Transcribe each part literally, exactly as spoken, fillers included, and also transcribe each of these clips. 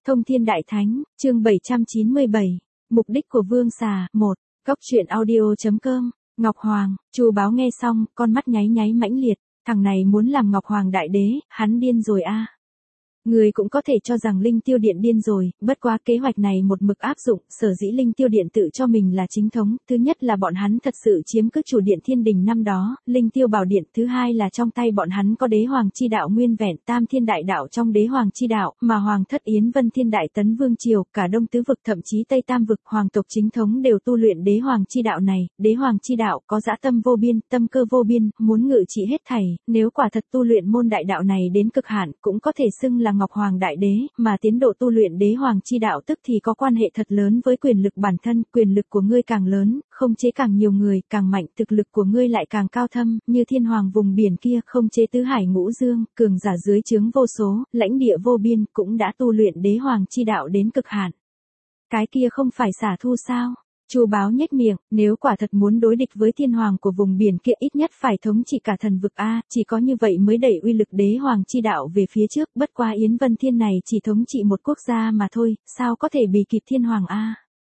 Thông Thiên Đại Thánh, chương bảy trăm chín mươi bảy, mục đích của Vương Xà, một, Góc truyện audio.com, Ngọc Hoàng, Chu Báo nghe xong, con mắt nháy nháy mãnh liệt, thằng này muốn làm Ngọc Hoàng đại đế, hắn điên rồi a. À. Người cũng có thể cho rằng Linh Tiêu Điện điên rồi, bất quá kế hoạch này một mực áp dụng, sở dĩ Linh Tiêu Điện tự cho mình là chính thống, thứ nhất là bọn hắn thật sự chiếm cứ chủ điện Thiên Đình năm đó, Linh Tiêu Bảo Điện, thứ hai là trong tay bọn hắn có Đế Hoàng chi đạo nguyên vẹn, Tam Thiên Đại Đạo trong Đế Hoàng chi đạo, mà Hoàng thất Yến Vân Thiên Đại Tấn Vương triều, cả Đông Tứ vực thậm chí Tây Tam vực, hoàng tộc chính thống đều tu luyện Đế Hoàng chi đạo này, Đế Hoàng chi đạo có dã tâm vô biên, tâm cơ vô biên, muốn ngự trị hết thảy, nếu quả thật tu luyện môn đại đạo này đến cực hạn, cũng có thể xưng là Ngọc Hoàng đại đế, mà tiến độ tu luyện Đế Hoàng chi đạo tức thì có quan hệ thật lớn với quyền lực bản thân, quyền lực của ngươi càng lớn, không chế càng nhiều người, càng mạnh, thực lực của ngươi lại càng cao thâm, như Thiên Hoàng vùng biển kia, không chế tứ hải ngũ dương, cường giả dưới trướng vô số, lãnh địa vô biên, cũng đã tu luyện Đế Hoàng chi đạo đến cực hạn. Cái kia không phải xả thu sao? Chu Báo nhếch miệng, nếu quả thật muốn đối địch với Thiên Hoàng của vùng biển kia ít nhất phải thống trị cả thần vực a, chỉ có như vậy mới đẩy uy lực Đế Hoàng chi đạo về phía trước, bất quá Yến Vân Thiên này chỉ thống trị một quốc gia mà thôi, sao có thể bì kịp Thiên Hoàng a?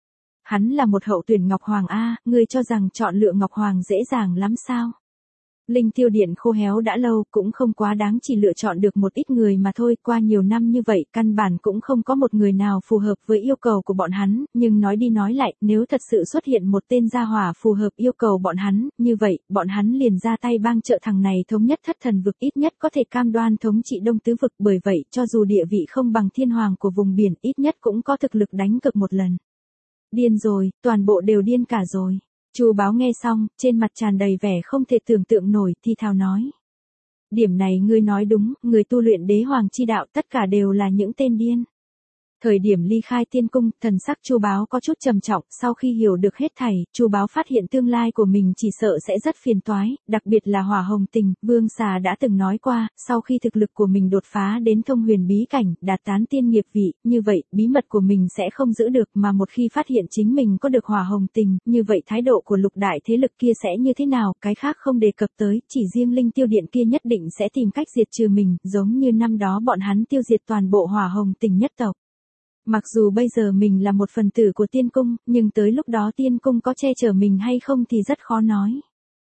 Hắn là một hậu tuyển Ngọc Hoàng a, ngươi cho rằng chọn lựa Ngọc Hoàng dễ dàng lắm sao? Linh Tiêu Điện khô héo đã lâu, cũng không quá đáng chỉ lựa chọn được một ít người mà thôi, qua nhiều năm như vậy, căn bản cũng không có một người nào phù hợp với yêu cầu của bọn hắn, nhưng nói đi nói lại, nếu thật sự xuất hiện một tên gia hỏa phù hợp yêu cầu bọn hắn, như vậy, bọn hắn liền ra tay bang trợ thằng này thống nhất thất thần vực, ít nhất có thể cam đoan thống trị Đông Tứ vực, bởi vậy, cho dù địa vị không bằng Thiên Hoàng của vùng biển, ít nhất cũng có thực lực đánh cực một lần. Điên rồi, toàn bộ đều điên cả rồi. Chu Báo nghe xong, trên mặt tràn đầy vẻ không thể tưởng tượng nổi, thi thào nói. Điểm này ngươi nói đúng, người tu luyện Đế Hoàng chi đạo tất cả đều là những tên điên. Thời điểm ly khai tiên cung, thần sắc Chu Báo có chút trầm trọng, sau khi hiểu được hết thảy, Chu Báo phát hiện tương lai của mình chỉ sợ sẽ rất phiền toái, đặc biệt là Hỏa Hồng Tình, Vương Xà đã từng nói qua, sau khi thực lực của mình đột phá đến thông huyền bí cảnh, đạt tán tiên nghiệp vị, như vậy, bí mật của mình sẽ không giữ được, mà một khi phát hiện chính mình có được Hỏa Hồng Tình, như vậy thái độ của lục đại thế lực kia sẽ như thế nào, cái khác không đề cập tới, chỉ riêng Linh Tiêu Điện kia nhất định sẽ tìm cách diệt trừ mình, giống như năm đó bọn hắn tiêu diệt toàn bộ Hỏa Hồng Tình nhất tộc. Mặc dù bây giờ mình là một phần tử của tiên cung, nhưng tới lúc đó tiên cung có che chở mình hay không thì rất khó nói.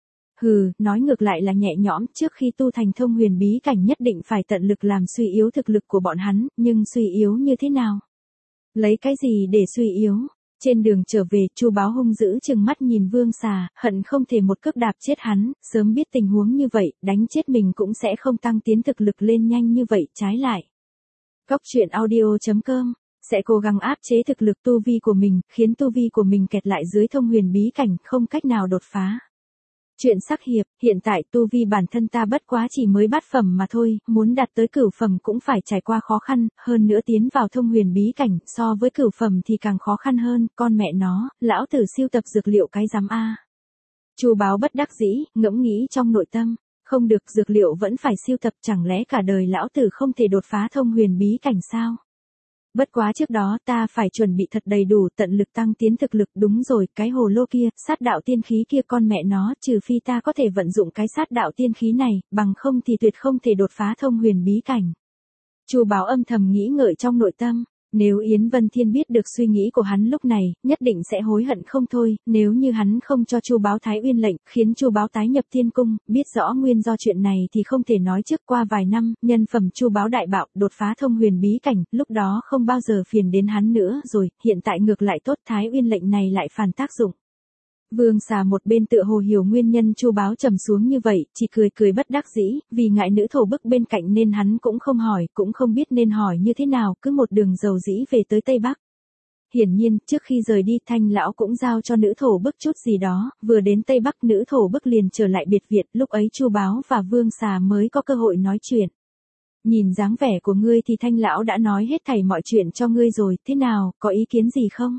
Hừ, nói ngược lại là nhẹ nhõm, trước khi tu thành thông huyền bí cảnh nhất định phải tận lực làm suy yếu thực lực của bọn hắn, nhưng suy yếu như thế nào? Lấy cái gì để suy yếu? Trên đường trở về, Chu Báo hung dữ trừng mắt nhìn Vương Xà, hận không thể một cước đạp chết hắn, sớm biết tình huống như vậy, đánh chết mình cũng sẽ không tăng tiến thực lực lên nhanh như vậy, trái lại. Góc truyện audio.com sẽ cố gắng áp chế thực lực tu vi của mình, khiến tu vi của mình kẹt lại dưới thông huyền bí cảnh, không cách nào đột phá. Chuyện sắc hiệp, hiện tại tu vi bản thân ta bất quá chỉ mới bát phẩm mà thôi, muốn đạt tới cửu phẩm cũng phải trải qua khó khăn, hơn nữa tiến vào thông huyền bí cảnh, so với cửu phẩm thì càng khó khăn hơn, con mẹ nó, lão tử siêu tập dược liệu cái rắm a. Chu Báo bất đắc dĩ, ngẫm nghĩ trong nội tâm. Không được, dược liệu vẫn phải siêu tập, chẳng lẽ cả đời lão tử không thể đột phá thông huyền bí cảnh sao? Bất quá trước đó ta phải chuẩn bị thật đầy đủ, tận lực tăng tiến thực lực, đúng rồi, cái hồ lô kia, sát đạo tiên khí kia, con mẹ nó, trừ phi ta có thể vận dụng cái sát đạo tiên khí này, bằng không thì tuyệt không thể đột phá thông huyền bí cảnh. Chu Báo âm thầm nghĩ ngợi trong nội tâm. Nếu Yến Vân Thiên biết được suy nghĩ của hắn lúc này, nhất định sẽ hối hận không thôi, nếu như hắn không cho Chu Báo Thái Uyên lệnh, khiến Chu Báo tái nhập tiên cung, biết rõ nguyên do chuyện này thì không thể nói trước. Qua vài năm, nhân phẩm Chu Báo đại bạo, đột phá thông huyền bí cảnh, lúc đó không bao giờ phiền đến hắn nữa rồi, hiện tại ngược lại tốt, Thái Uyên lệnh này lại phản tác dụng. Vương Xà một bên tựa hồ hiểu nguyên nhân Chu Báo trầm xuống như vậy, chỉ cười cười bất đắc dĩ, vì ngại nữ thổ bức bên cạnh nên hắn cũng không hỏi, cũng không biết nên hỏi như thế nào, cứ một đường dầu dĩ về tới Tây Bắc. Hiển nhiên, trước khi rời đi, Thanh lão cũng giao cho nữ thổ bức chút gì đó, vừa đến Tây Bắc nữ thổ bức liền trở lại biệt viện, lúc ấy Chu Báo và Vương Xà mới có cơ hội nói chuyện. Nhìn dáng vẻ của ngươi thì Thanh lão đã nói hết thảy mọi chuyện cho ngươi rồi, thế nào, có ý kiến gì không?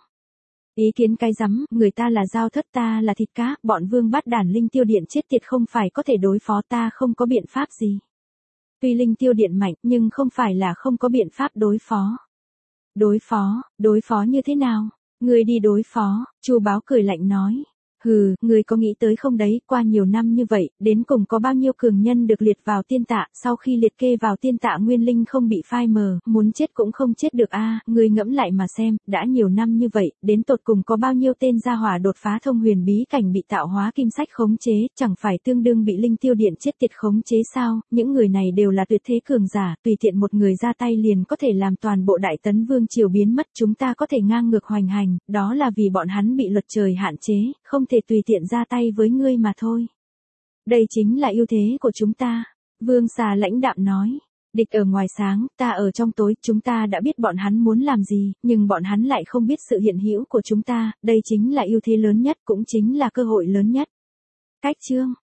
Ý kiến cái rắm, người ta là dao thất, ta là thịt cá, bọn Vương Bát Đản Linh Tiêu Điện chết tiệt không phải có thể đối phó, ta không có biện pháp gì. Tuy Linh Tiêu Điện mạnh, nhưng không phải là không có biện pháp đối phó. Đối phó, đối phó như thế nào? Ngươi đi đối phó, Chu Báo cười lạnh nói. Hừ, người có nghĩ tới không đấy, qua nhiều năm như vậy, đến cùng có bao nhiêu cường nhân được liệt vào tiên tạ, sau khi liệt kê vào tiên tạ nguyên linh không bị phai mờ, muốn chết cũng không chết được a, à, người ngẫm lại mà xem, đã nhiều năm như vậy, đến tột cùng có bao nhiêu tên gia hỏa đột phá thông huyền bí cảnh bị tạo hóa kim sách khống chế, chẳng phải tương đương bị linh tiêu điện chết tiệt khống chế sao, những người này đều là tuyệt thế cường giả, tùy tiện một người ra tay liền có thể làm toàn bộ đại tấn vương triều biến mất, chúng ta có thể ngang ngược hoành hành, đó là vì bọn hắn bị luật trời hạn chế, không thể tùy tiện ra tay với ngươi mà thôi. Đây chính là ưu thế của chúng ta. Vương Xà lãnh đạm nói. Địch ở ngoài sáng, ta ở trong tối, chúng ta đã biết bọn hắn muốn làm gì, nhưng bọn hắn lại không biết sự hiện hữu của chúng ta, đây chính là ưu thế lớn nhất, cũng chính là cơ hội lớn nhất. Cách chương